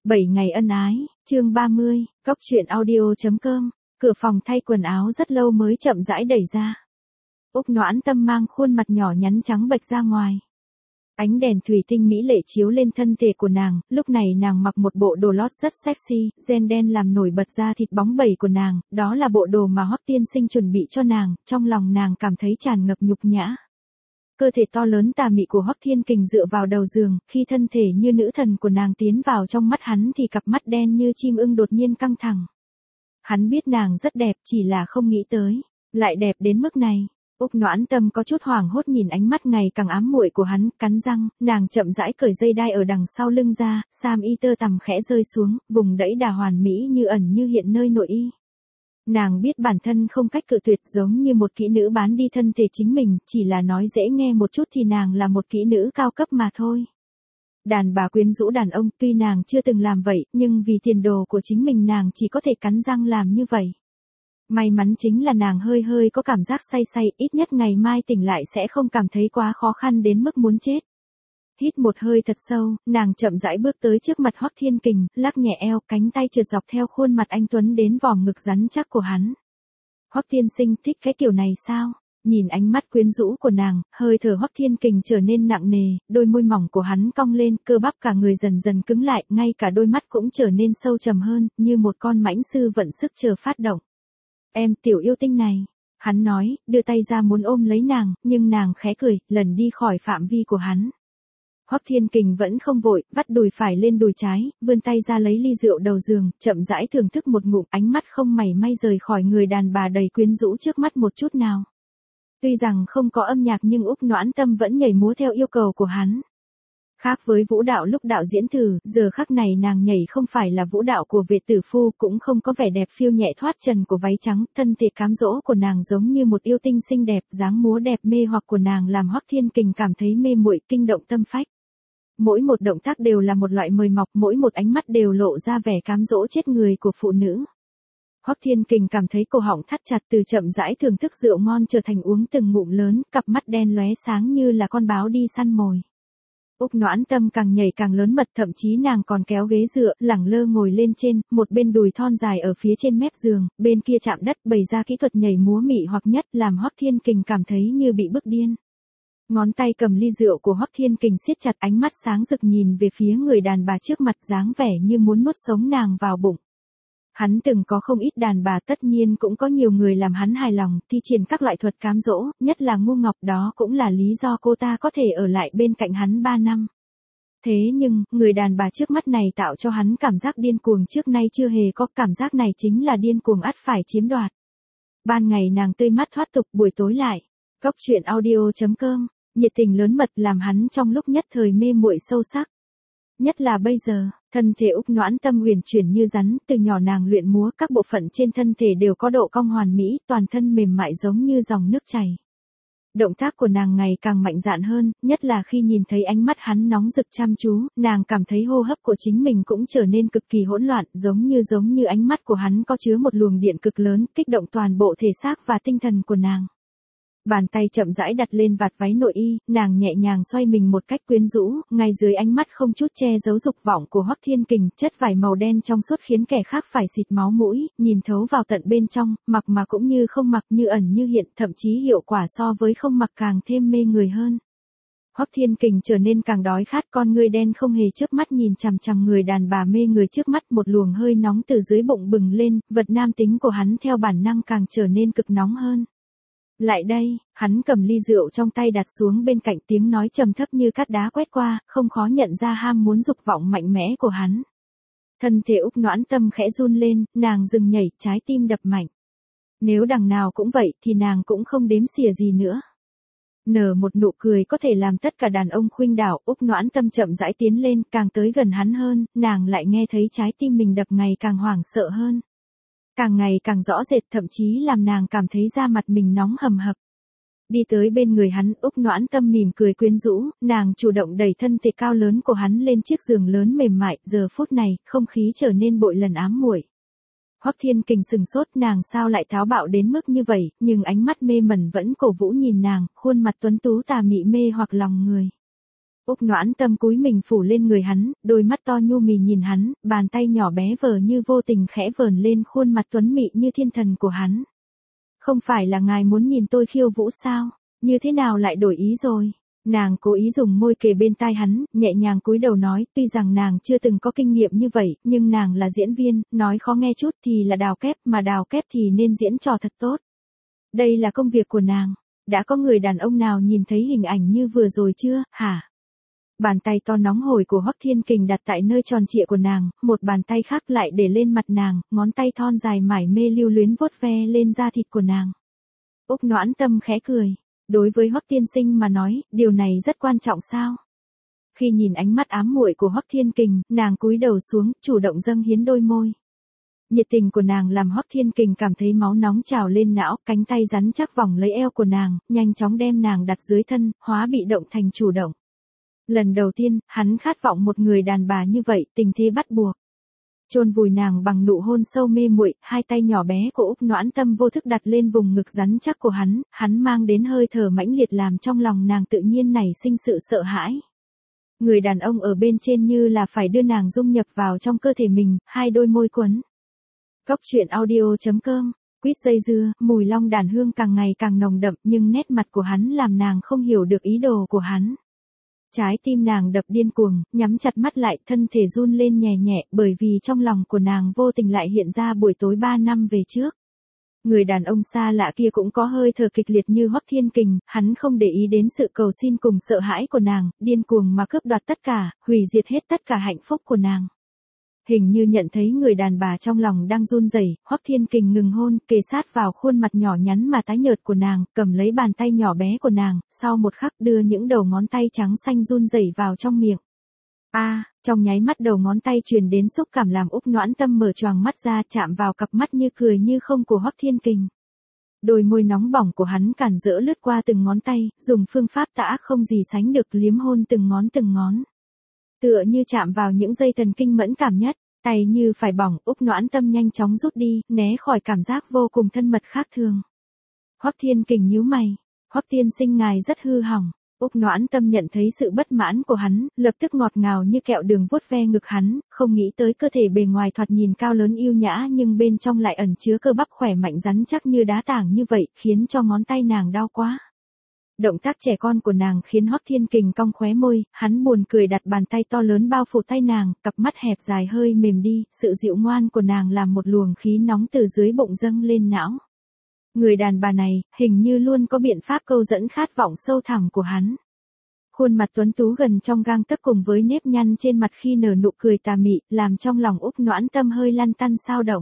7 ngày ân ái, chương 30, Cóc truyện audio.com, cửa phòng thay quần áo rất lâu mới chậm rãi đẩy ra. Úc Noãn Tâm mang khuôn mặt nhỏ nhắn trắng bệch ra ngoài. Ánh đèn thủy tinh mỹ lệ chiếu lên thân thể của nàng, lúc này nàng mặc một bộ đồ lót rất sexy, ren đen làm nổi bật ra thịt bóng bẩy của nàng, đó là bộ đồ mà Hoắc tiên sinh chuẩn bị cho nàng, trong lòng nàng cảm thấy tràn ngập nhục nhã. Cơ thể to lớn tà mị của Hoắc Thiên Kình dựa vào đầu giường, khi thân thể như nữ thần của nàng tiến vào trong mắt hắn thì cặp mắt đen như chim ưng đột nhiên căng thẳng. Hắn biết nàng rất đẹp, chỉ là không nghĩ tới, lại đẹp đến mức này. Úc Noãn Tâm có chút hoảng hốt nhìn ánh mắt ngày càng ám muội của hắn, cắn răng, nàng chậm rãi cởi dây đai ở đằng sau lưng ra, sam y tơ tằm khẽ rơi xuống, vùng đẫy đà hoàn mỹ như ẩn như hiện nơi nội y. Nàng biết bản thân không cách cự tuyệt, giống như một kỹ nữ bán đi thân thể chính mình, chỉ là nói dễ nghe một chút thì nàng là một kỹ nữ cao cấp mà thôi. Đàn bà quyến rũ đàn ông, tuy nàng chưa từng làm vậy, nhưng vì tiền đồ của chính mình nàng chỉ có thể cắn răng làm như vậy. May mắn chính là nàng hơi hơi có cảm giác say say, ít nhất ngày mai tỉnh lại sẽ không cảm thấy quá khó khăn đến mức muốn chết. Hít một hơi thật sâu, nàng chậm rãi bước tới trước mặt Hoắc Thiên Kình, lắc nhẹ eo, cánh tay trượt dọc theo khuôn mặt anh tuấn đến vòng ngực rắn chắc của hắn. Hoắc tiên sinh thích cái kiểu này sao? Nhìn ánh mắt quyến rũ của nàng, hơi thở Hoắc Thiên Kình trở nên nặng nề, đôi môi mỏng của hắn cong lên, cơ bắp cả người dần dần cứng lại, ngay cả đôi mắt cũng trở nên sâu trầm hơn, như một con mãnh sư vận sức chờ phát động. Em tiểu yêu tinh này, hắn nói, đưa tay ra muốn ôm lấy nàng, nhưng nàng khẽ cười, lần đi khỏi phạm vi của hắn. Hoắc Thiên Kình vẫn không vội, vắt đùi phải lên đùi trái, vươn tay ra lấy ly rượu đầu giường, chậm rãi thưởng thức một ngụm, ánh mắt không mảy may rời khỏi người đàn bà đầy quyến rũ trước mắt một chút nào. Tuy rằng không có âm nhạc nhưng Úc Noãn Tâm vẫn nhảy múa theo yêu cầu của hắn. Khác với vũ đạo lúc đạo diễn thử, giờ khắc này nàng nhảy không phải là vũ đạo của vệ tử phu, cũng không có vẻ đẹp phiêu nhẹ thoát trần của váy trắng, thân thể cám dỗ của nàng giống như một yêu tinh xinh đẹp, dáng múa đẹp mê hoặc của nàng làm Hoắc Thiên Kình cảm thấy mê muội, kinh động tâm phách. Mỗi một động tác đều là một loại mời mọc, mỗi một ánh mắt đều lộ ra vẻ cám dỗ chết người của phụ nữ. Hoắc Thiên Kình cảm thấy cổ họng thắt chặt, từ chậm rãi thưởng thức rượu ngon trở thành uống từng ngụm lớn, cặp mắt đen lóe sáng như là con báo đi săn mồi. Úc Noãn Tâm càng nhảy càng lớn mật, thậm chí nàng còn kéo ghế dựa, lẳng lơ ngồi lên trên, một bên đùi thon dài ở phía trên mép giường, bên kia chạm đất, bày ra kỹ thuật nhảy múa mị hoặc nhất, làm Hoắc Thiên Kình cảm thấy như bị bức điên. Ngón tay cầm ly rượu của Hoắc Thiên Kình siết chặt, ánh mắt sáng rực nhìn về phía người đàn bà trước mặt, dáng vẻ như muốn nuốt sống nàng vào bụng. Hắn từng có không ít đàn bà, tất nhiên cũng có nhiều người làm hắn hài lòng, thi triển các loại thuật cám dỗ, nhất là Ngu Ngọc, đó cũng là lý do cô ta có thể ở lại bên cạnh hắn 3 năm. Thế nhưng, người đàn bà trước mắt này tạo cho hắn cảm giác điên cuồng trước nay chưa hề có, cảm giác này chính là điên cuồng ắt phải chiếm đoạt. Ban ngày nàng tươi mát thoát tục, buổi tối lại. Cóc truyện audio.com, nhiệt tình lớn mật làm hắn trong lúc nhất thời mê muội sâu sắc. Nhất là bây giờ, thân thể Úc Noãn Tâm huyền chuyển như rắn, từ nhỏ nàng luyện múa, các bộ phận trên thân thể đều có độ cong hoàn mỹ, toàn thân mềm mại giống như dòng nước chảy. Động tác của nàng ngày càng mạnh dạn hơn, nhất là khi nhìn thấy ánh mắt hắn nóng rực chăm chú, nàng cảm thấy hô hấp của chính mình cũng trở nên cực kỳ hỗn loạn, giống như ánh mắt của hắn có chứa một luồng điện cực lớn, kích động toàn bộ thể xác và tinh thần của nàng. Bàn tay chậm rãi đặt lên vạt váy nội y, nàng nhẹ nhàng xoay mình một cách quyến rũ, ngay dưới ánh mắt không chút che giấu dục vọng của Hoắc Thiên Kình, chất vải màu đen trong suốt khiến kẻ khác phải xịt máu mũi, nhìn thấu vào tận bên trong, mặc mà cũng như không mặc, như ẩn như hiện, thậm chí hiệu quả so với không mặc càng thêm mê người hơn. Hoắc Thiên Kình trở nên càng đói khát, con ngươi đen không hề chớp mắt nhìn chằm chằm người đàn bà mê người trước mắt, một luồng hơi nóng từ dưới bụng bừng lên, vật nam tính của hắn theo bản năng càng trở nên cực nóng hơn. Lại đây, hắn cầm ly rượu trong tay đặt xuống bên cạnh, tiếng nói trầm thấp như cát đá quét qua, không khó nhận ra ham muốn dục vọng mạnh mẽ của hắn. Thân thể Úc Noãn Tâm khẽ run lên, nàng dừng nhảy, trái tim đập mạnh. Nếu đằng nào cũng vậy thì nàng cũng không đếm xỉa gì nữa. Nở một nụ cười có thể làm tất cả đàn ông khuynh đảo, Úc Noãn Tâm chậm rãi tiến lên, càng tới gần hắn hơn, nàng lại nghe thấy trái tim mình đập ngày càng hoảng sợ hơn. Càng ngày càng rõ rệt, thậm chí làm nàng cảm thấy da mặt mình nóng hầm hập. Đi tới bên người hắn, Úc Noãn Tâm mỉm cười quyến rũ, nàng chủ động đẩy thân thể cao lớn của hắn lên chiếc giường lớn mềm mại, giờ phút này, không khí trở nên bội lần ám muội. Hoắc Thiên Kình sừng sốt, nàng sao lại táo bạo đến mức như vậy, nhưng ánh mắt mê mẩn vẫn cổ vũ nhìn nàng, khuôn mặt tuấn tú tà mị mê hoặc lòng người. Úc Noãn Tâm cúi mình phủ lên người hắn, đôi mắt to nhu mì nhìn hắn, bàn tay nhỏ bé vờ như vô tình khẽ vờn lên khuôn mặt tuấn mị như thiên thần của hắn. Không phải là ngài muốn nhìn tôi khiêu vũ sao? Như thế nào lại đổi ý rồi? Nàng cố ý dùng môi kề bên tai hắn, nhẹ nhàng cúi đầu nói, tuy rằng nàng chưa từng có kinh nghiệm như vậy, nhưng nàng là diễn viên, nói khó nghe chút thì là đào kép, mà đào kép thì nên diễn trò thật tốt. Đây là công việc của nàng. Đã có người đàn ông nào nhìn thấy hình ảnh như vừa rồi chưa, hả? Bàn tay to nóng hổi của Hoắc Thiên Kình đặt tại nơi tròn trịa của nàng, một bàn tay khác lại để lên mặt nàng, ngón tay thon dài mải mê lưu luyến vuốt ve lên da thịt của nàng. Úc Noãn Tâm khẽ cười. Đối với Hoắc tiên sinh mà nói, điều này rất quan trọng sao? Khi nhìn ánh mắt ám muội của Hoắc Thiên Kình, nàng cúi đầu xuống, chủ động dâng hiến đôi môi. Nhiệt tình của nàng làm Hoắc Thiên Kình cảm thấy máu nóng trào lên não, cánh tay rắn chắc vòng lấy eo của nàng, nhanh chóng đem nàng đặt dưới thân, hóa bị động thành chủ động. Lần đầu tiên, hắn khát vọng một người đàn bà như vậy, tình thế bắt buộc. Chôn vùi nàng bằng nụ hôn sâu mê muội, hai tay nhỏ bé của Úc Noãn Tâm vô thức đặt lên vùng ngực rắn chắc của hắn mang đến hơi thở mãnh liệt làm trong lòng nàng tự nhiên nảy sinh sự sợ hãi. Người đàn ông ở bên trên như là phải đưa nàng dung nhập vào trong cơ thể mình, hai đôi môi quấn. Cốc truyện audio.com, quýt dây dưa, mùi long đàn hương càng ngày càng nồng đậm nhưng nét mặt của hắn làm nàng không hiểu được ý đồ của hắn. Trái tim nàng đập điên cuồng, nhắm chặt mắt lại, thân thể run lên nhẹ nhẹ bởi vì trong lòng của nàng vô tình lại hiện ra buổi tối 3 năm về trước. Người đàn ông xa lạ kia cũng có hơi thở kịch liệt như Hoắc Thiên Kình, hắn không để ý đến sự cầu xin cùng sợ hãi của nàng, điên cuồng mà cướp đoạt tất cả, hủy diệt hết tất cả hạnh phúc của nàng. Hình như nhận thấy người đàn bà trong lòng đang run rẩy, Hoắc Thiên Kình ngừng hôn, kề sát vào khuôn mặt nhỏ nhắn mà tái nhợt của nàng, cầm lấy bàn tay nhỏ bé của nàng, sau một khắc đưa những đầu ngón tay trắng xanh run rẩy vào trong miệng. Trong nháy mắt đầu ngón tay truyền đến xúc cảm làm Úc Noãn Tâm mở choàng mắt ra, chạm vào cặp mắt như cười như không của Hoắc Thiên Kình. Đôi môi nóng bỏng của hắn càn rỡ lướt qua từng ngón tay, dùng phương pháp tã không gì sánh được liếm hôn từng ngón. Tựa như chạm vào những dây thần kinh mẫn cảm nhất, tay như phải bỏng, Úc Noãn Tâm nhanh chóng rút đi, né khỏi cảm giác vô cùng thân mật khác thường. Hoắc Thiên Kình nhíu mày, Hoắc tiên sinh ngài rất hư hỏng. Úc Noãn Tâm nhận thấy sự bất mãn của hắn, lập tức ngọt ngào như kẹo đường vuốt ve ngực hắn, không nghĩ tới cơ thể bề ngoài thoạt nhìn cao lớn yêu nhã nhưng bên trong lại ẩn chứa cơ bắp khỏe mạnh rắn chắc như đá tảng như vậy, khiến cho ngón tay nàng đau quá. Động tác trẻ con của nàng khiến Hoắc Thiên Kình cong khóe môi, hắn buồn cười đặt bàn tay to lớn bao phủ tay nàng, cặp mắt hẹp dài hơi mềm đi, sự dịu ngoan của nàng làm một luồng khí nóng từ dưới bụng dâng lên não. Người đàn bà này, hình như luôn có biện pháp câu dẫn khát vọng sâu thẳm của hắn. Khuôn mặt tuấn tú gần trong gang tấc cùng với nếp nhăn trên mặt khi nở nụ cười tà mị, làm trong lòng Úc Noãn Tâm hơi lăn tăn xao động.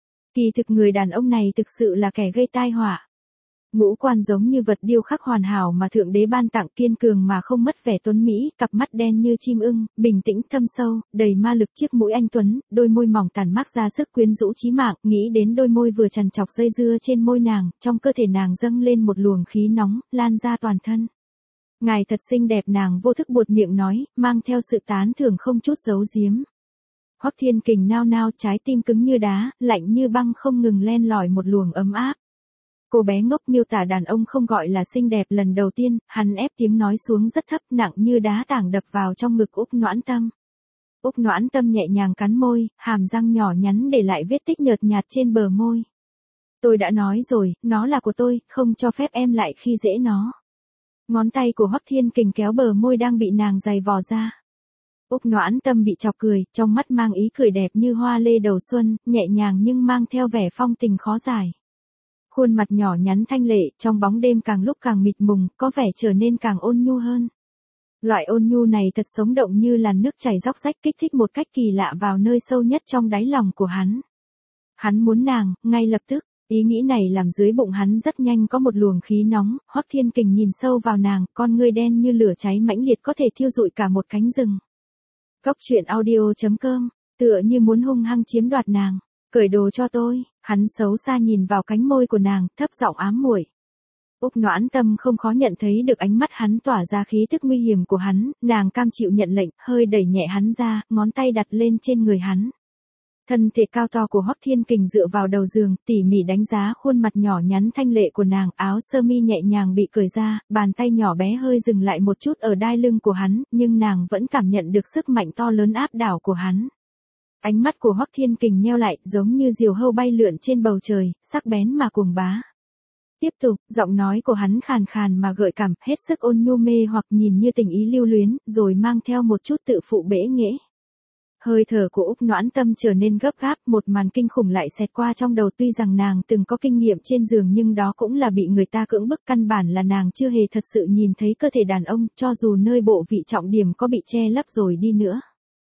Kỳ thực người đàn ông này thực sự là kẻ gây tai họa. Ngũ quan giống như vật điêu khắc hoàn hảo mà thượng đế ban tặng, kiên cường mà không mất vẻ tuấn mỹ, cặp mắt đen như chim ưng, bình tĩnh thâm sâu, đầy ma lực, chiếc mũi anh tuấn, đôi môi mỏng tàn mát ra sức quyến rũ chí mạng, nghĩ đến đôi môi vừa chằn chọc dây dưa trên môi nàng, trong cơ thể nàng dâng lên một luồng khí nóng, lan ra toàn thân. Ngài thật xinh đẹp, nàng vô thức buột miệng nói, mang theo sự tán thưởng không chút giấu giếm. Hoắc Thiên Kình nao nao, trái tim cứng như đá, lạnh như băng không ngừng len lỏi một luồng ấm áp. Cô bé ngốc miêu tả đàn ông không gọi là xinh đẹp lần đầu tiên, hắn ép tiếng nói xuống rất thấp, nặng như đá tảng đập vào trong ngực Úc Noãn Tâm. Úc Noãn Tâm nhẹ nhàng cắn môi, hàm răng nhỏ nhắn để lại vết tích nhợt nhạt trên bờ môi. Tôi đã nói rồi, nó là của tôi, không cho phép em lại khi dễ nó. Ngón tay của Hoắc Thiên Kình kéo bờ môi đang bị nàng giày vò ra. Úc Noãn Tâm bị chọc cười, trong mắt mang ý cười đẹp như hoa lê đầu xuân, nhẹ nhàng nhưng mang theo vẻ phong tình khó giải. Khuôn mặt nhỏ nhắn thanh lệ, trong bóng đêm càng lúc càng mịt mùng, có vẻ trở nên càng ôn nhu hơn. Loại ôn nhu này thật sống động như làn nước chảy róc rách, kích thích một cách kỳ lạ vào nơi sâu nhất trong đáy lòng của hắn. Hắn muốn nàng, ngay lập tức, ý nghĩ này làm dưới bụng hắn rất nhanh có một luồng khí nóng, Hoắc Thiên Kình nhìn sâu vào nàng, con ngươi đen như lửa cháy mãnh liệt có thể thiêu rụi cả một cánh rừng. Cốc truyện audio.com, tựa như muốn hung hăng chiếm đoạt nàng. Cởi đồ cho tôi, hắn xấu xa nhìn vào cánh môi của nàng, thấp giọng ám muội. Úc Noãn Tâm không khó nhận thấy được ánh mắt hắn tỏa ra khí tức nguy hiểm của hắn, nàng cam chịu nhận lệnh, hơi đẩy nhẹ hắn ra, ngón tay đặt lên trên người hắn. Thân thể cao to của Hoắc Thiên Kình dựa vào đầu giường, tỉ mỉ đánh giá khuôn mặt nhỏ nhắn thanh lệ của nàng, áo sơ mi nhẹ nhàng bị cởi ra, bàn tay nhỏ bé hơi dừng lại một chút ở đai lưng của hắn, nhưng nàng vẫn cảm nhận được sức mạnh to lớn áp đảo của hắn. Ánh mắt của Hoắc Thiên Kình nheo lại, giống như diều hâu bay lượn trên bầu trời, sắc bén mà cuồng bá. Tiếp tục, giọng nói của hắn khàn khàn mà gợi cảm, hết sức ôn nhu mê hoặc nhìn như tình ý lưu luyến, rồi mang theo một chút tự phụ bẽ nghễ. Hơi thở của Úc Noãn Tâm trở nên gấp gáp, một màn kinh khủng lại xẹt qua trong đầu, tuy rằng nàng từng có kinh nghiệm trên giường nhưng đó cũng là bị người ta cưỡng bức, căn bản là nàng chưa hề thật sự nhìn thấy cơ thể đàn ông, cho dù nơi bộ vị trọng điểm có bị che lấp rồi đi nữa.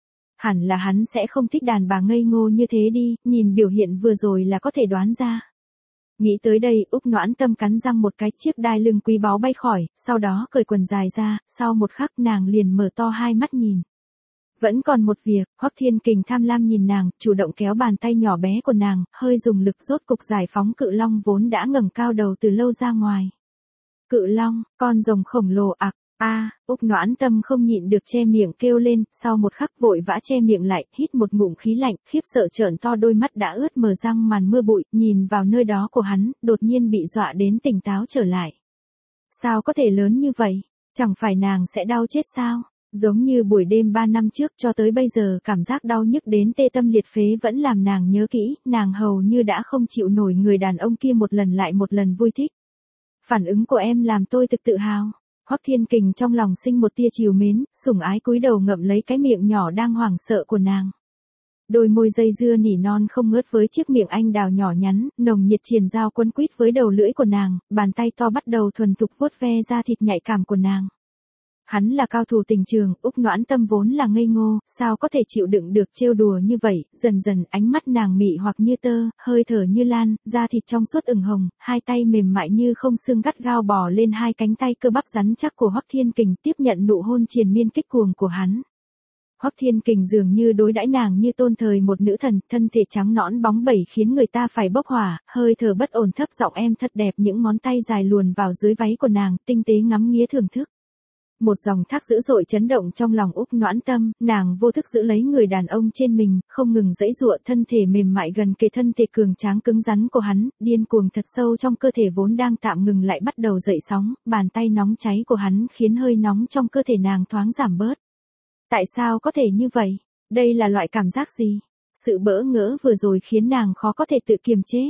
Hẳn là hắn sẽ không thích đàn bà ngây ngô như thế đi, nhìn biểu hiện vừa rồi là có thể đoán ra. Nghĩ tới đây, Úc Noãn Tâm cắn răng một cái, chiếc đai lưng quý báu bay khỏi, sau đó cởi quần dài ra, sau một khắc nàng liền mở to hai mắt nhìn. Vẫn còn một việc, Hoắc Thiên Kình tham lam nhìn nàng, chủ động kéo bàn tay nhỏ bé của nàng, hơi dùng lực rốt cục giải phóng cự long vốn đã ngẩng cao đầu từ lâu ra ngoài. Cự long, con rồng khổng lồ ặc, Úc Noãn Tâm không nhịn được che miệng kêu lên, sau một khắc vội vã che miệng lại, hít một ngụm khí lạnh, khiếp sợ trợn to đôi mắt đã ướt mờ răng màn mưa bụi, nhìn vào nơi đó của hắn, đột nhiên bị dọa đến tỉnh táo trở lại. Sao có thể lớn như vậy? Chẳng phải nàng sẽ đau chết sao? Giống như buổi đêm 3 năm trước, cho tới bây giờ cảm giác đau nhức đến tê tâm liệt phế vẫn làm nàng nhớ kỹ, nàng hầu như đã không chịu nổi người đàn ông kia một lần lại một lần vui thích. Phản ứng của em làm tôi thực tự hào. Hoắc Thiên Kình trong lòng sinh một tia trìu mến, sủng ái cúi đầu ngậm lấy cái miệng nhỏ đang hoảng sợ của nàng. Đôi môi dây dưa nỉ non không ngớt với chiếc miệng anh đào nhỏ nhắn, nồng nhiệt triền dao quấn quýt với đầu lưỡi của nàng, bàn tay to bắt đầu thuần thục vuốt ve da thịt nhạy cảm của nàng. Hắn là cao thủ tình trường, Úc Noãn Tâm vốn là ngây ngô, sao có thể chịu đựng được trêu đùa như vậy, dần dần ánh mắt nàng mị hoặc như tơ, hơi thở như lan, da thịt trong suốt ửng hồng, hai tay mềm mại như không xương gắt gao bò lên hai cánh tay cơ bắp rắn chắc của Hoắc Thiên Kình, tiếp nhận nụ hôn triền miên kích cuồng của hắn. Hoắc Thiên Kình dường như đối đãi nàng như tôn thời một nữ thần, thân thể trắng nõn bóng bẩy khiến người ta phải bốc hỏa, hơi thở bất ổn thấp giọng em thật đẹp, những ngón tay dài luồn vào dưới váy của nàng, tinh tế ngắm nghía thưởng thức. Một dòng thác dữ dội chấn động trong lòng Úc Noãn Tâm, nàng vô thức giữ lấy người đàn ông trên mình, không ngừng giãy giụa, thân thể mềm mại gần kề thân thể cường tráng cứng rắn của hắn, điên cuồng thật sâu trong cơ thể vốn đang tạm ngừng lại bắt đầu dậy sóng, bàn tay nóng cháy của hắn khiến hơi nóng trong cơ thể nàng thoáng giảm bớt. Tại sao có thể như vậy? Đây là loại cảm giác gì? Sự bỡ ngỡ vừa rồi khiến nàng khó có thể tự kiềm chế.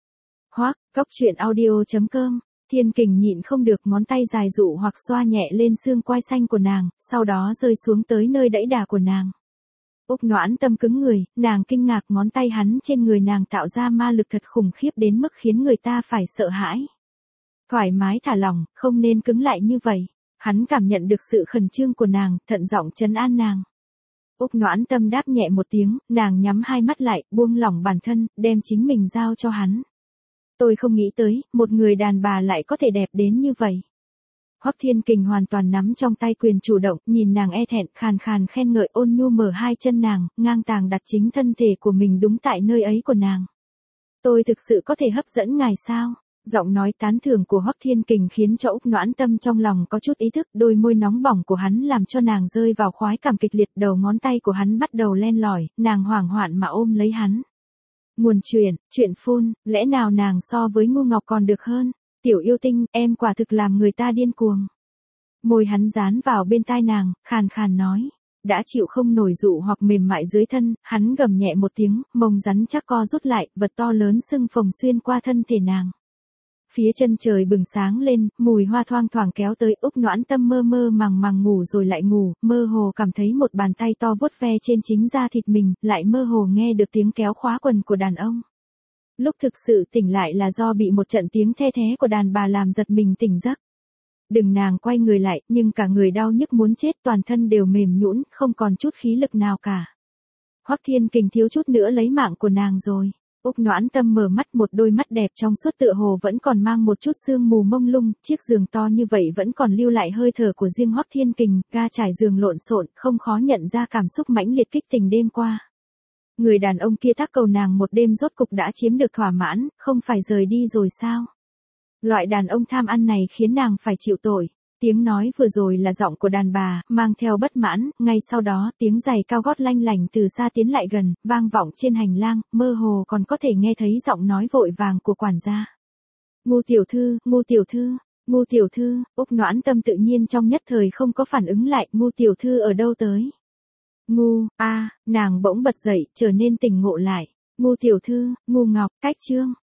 Hoắc, góc truyện audio.com. Thiên Kình nhịn không được, ngón tay dài dụ hoặc xoa nhẹ lên xương quai xanh của nàng, sau đó rơi xuống tới nơi đẫy đà của nàng. Úc Noãn Tâm cứng người, nàng kinh ngạc, ngón tay hắn trên người nàng tạo ra ma lực thật khủng khiếp đến mức khiến người ta phải sợ hãi. Thoải mái thả lỏng, không nên cứng lại như vậy. Hắn cảm nhận được sự khẩn trương của nàng, thận giọng trấn an nàng. Úc Noãn Tâm đáp nhẹ một tiếng, nàng nhắm hai mắt lại, buông lỏng bản thân, đem chính mình giao cho hắn. Tôi không nghĩ tới, một người đàn bà lại có thể đẹp đến như vậy. Hoắc Thiên Kình hoàn toàn nắm trong tay quyền chủ động, nhìn nàng e thẹn, khàn khàn khen ngợi, ôn nhu mở hai chân nàng, ngang tàng đặt chính thân thể của mình đúng tại nơi ấy của nàng. Tôi thực sự có thể hấp dẫn ngài sao? Giọng nói tán thưởng của Hoắc Thiên Kình khiến cho Úc Noãn Tâm trong lòng có chút ý thức, đôi môi nóng bỏng của hắn làm cho nàng rơi vào khoái cảm kịch liệt, đầu ngón tay của hắn bắt đầu len lỏi, nàng hoảng hoạn mà ôm lấy hắn. Nguồn chuyện phun, lẽ nào nàng so với ngu ngọc còn được hơn? Tiểu yêu tinh, em quả thực làm người ta điên cuồng. Môi hắn dán vào bên tai nàng, khàn khàn nói. Đã chịu không nổi dụ hoặc mềm mại dưới thân, hắn gầm nhẹ một tiếng, mông rắn chắc co rút lại, vật to lớn sưng phồng xuyên qua thân thể nàng. Phía chân trời bừng sáng lên, mùi hoa thoang thoảng kéo tới, Úc Noãn Tâm mơ mơ màng màng ngủ rồi lại ngủ, mơ hồ cảm thấy một bàn tay to vuốt ve trên chính da thịt mình, lại mơ hồ nghe được tiếng kéo khóa quần của đàn ông. Lúc thực sự tỉnh lại là do bị một trận tiếng the thé của đàn bà làm giật mình tỉnh giấc. Đừng, nàng quay người lại, nhưng cả người đau nhức muốn chết, toàn thân đều mềm nhũn, không còn chút khí lực nào cả. Hoắc Thiên Kình thiếu chút nữa lấy mạng của nàng rồi. Úc Noãn Tâm mở mắt, một đôi mắt đẹp trong suốt tựa hồ vẫn còn mang một chút sương mù mông lung, chiếc giường to như vậy vẫn còn lưu lại hơi thở của riêng Hoắc Thiên Kình, ga trải giường lộn xộn, không khó nhận ra cảm xúc mãnh liệt kích tình đêm qua. Người đàn ông kia thác cầu nàng một đêm rốt cục đã chiếm được thỏa mãn, không phải rời đi rồi sao? Loại đàn ông tham ăn này khiến nàng phải chịu tội. Tiếng nói vừa rồi là giọng của đàn bà, mang theo bất mãn, ngay sau đó tiếng giày cao gót lanh lảnh từ xa tiến lại gần, vang vọng trên hành lang, mơ hồ còn có thể nghe thấy giọng nói vội vàng của quản gia. Ngu tiểu thư, ngu tiểu thư, ngu tiểu thư, Úc Noãn Tâm tự nhiên trong nhất thời không có phản ứng lại, ngu tiểu thư ở đâu tới. Ngu, nàng bỗng bật dậy, trở nên tỉnh ngộ lại. Ngu tiểu thư, ngu ngọc, cách chương.